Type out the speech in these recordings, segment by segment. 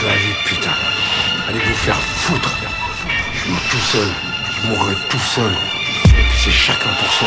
la vie, putain. Allez vous faire foutre. Je meurs tout seul, je mourrai tout seul. Et puis c'est chacun pour soi.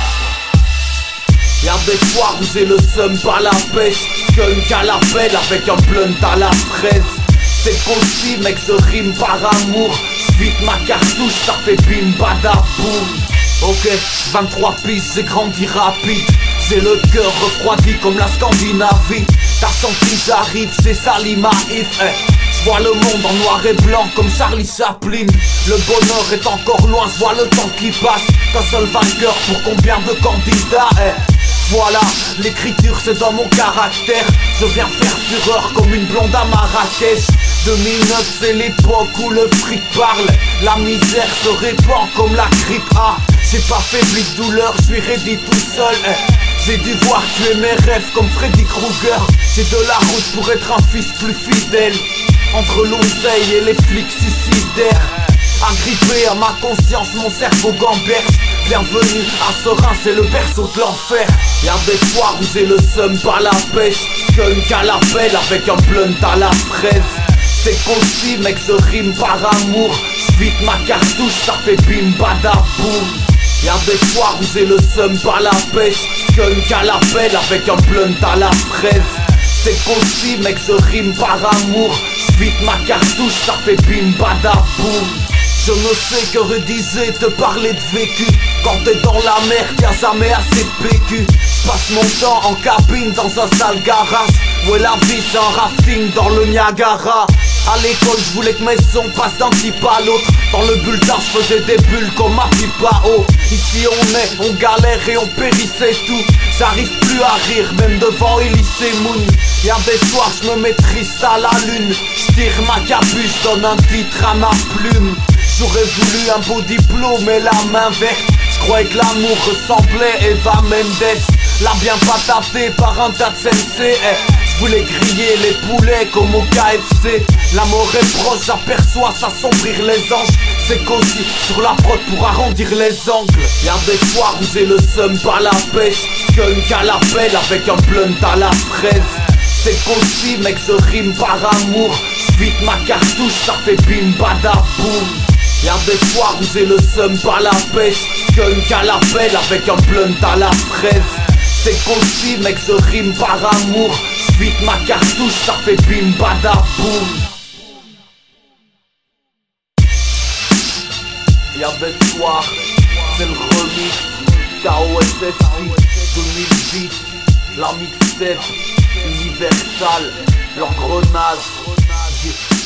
Y'a des soirs où c'est le seum par la pêche, skunk à l'appel avec un blunt à la fraise. C'est concis mec, ce rime par amour. Vite ma cartouche, ça fait bim badaboum. Ok, 23 pistes, j'ai grandi rapide. J'ai le cœur refroidi comme la Scandinavie. T'as senti j'arrive, c'est ça l'Imaïf. J'vois le monde en noir et blanc comme Charlie Chaplin. Le bonheur est encore loin, j'vois le temps qui passe. Qu'un seul vainqueur pour combien de candidats. Voilà, l'écriture c'est dans mon caractère. Je viens faire fureur comme une blonde à Marrakech. 2009 c'est l'époque où le fric parle. La misère se répand comme la grippe A. J'ai pas faibli de douleur, je suis ready tout seul. J'ai dû voir tuer mes rêves comme Freddy Krueger. J'ai de la route pour être un fils plus fidèle. Entre l'oseille et les flics suicidaires. Agrippé à ma conscience, mon cerveau gamberge. Bienvenue à Serein, c'est le berceau de l'enfer. Y'a des soirs où j'ai le seum par la pêche, skunk à l'appel avec un blunt à la fraise. C'est concis mec, ce rime par amour. J'vite ma cartouche, ça fait bim badaboum. Y'a des soirs où j'ai le seum par la pêche, skunk à l'appel avec un blunt à la fraise. C'est concis mec, ce rime par amour. J'vite ma cartouche, ça fait bim badaboum. Je ne sais que redisait te parler de vécu. Quand t'es dans la merde, y'a jamais assez de PQ. J'passe mon temps en cabine dans un sale garage. Ouais la vie c'est un rafting dans le Niagara. À l'école je voulais que mes sons passent d'un type à l'autre. Dans le bulletin je faisais des bulles comme ma pipe à eau. Ici on galère et on périt c'est tout. J'arrive plus à rire même devant Elysée Moon. Y'a des soirs je me mets triste à la lune. J'tire ma capuche, donne un titre à ma plume. J'aurais voulu un beau diplôme et la main verte. J'croyais que l'amour ressemblait Eva Mendes. L'a bien pas tapé par un tas de sensei. J'voulais griller les poulets comme au KFC. La mort est proche, j'aperçois s'assombrir les anges. C'est qu'aussi sur la prod pour arrondir les angles. Y'a des soirs où j'ai le seum par la pêche, skunk à l'appel avec un blunt à la fraise. C'est concis mec, ce rime par amour. J'vite ma cartouche, ça fait bim badaboum. Y'a des soirs où j'ai le seum par la pêche, skunk à l'appel avec un blunt à la fraise. C'est concis mec, ce rime par amour. J'vite ma cartouche, ça fait bim badaboum. Y'a des soirs, c'est le remix KOSSI 2010. La mixtape universal, l'engrenage.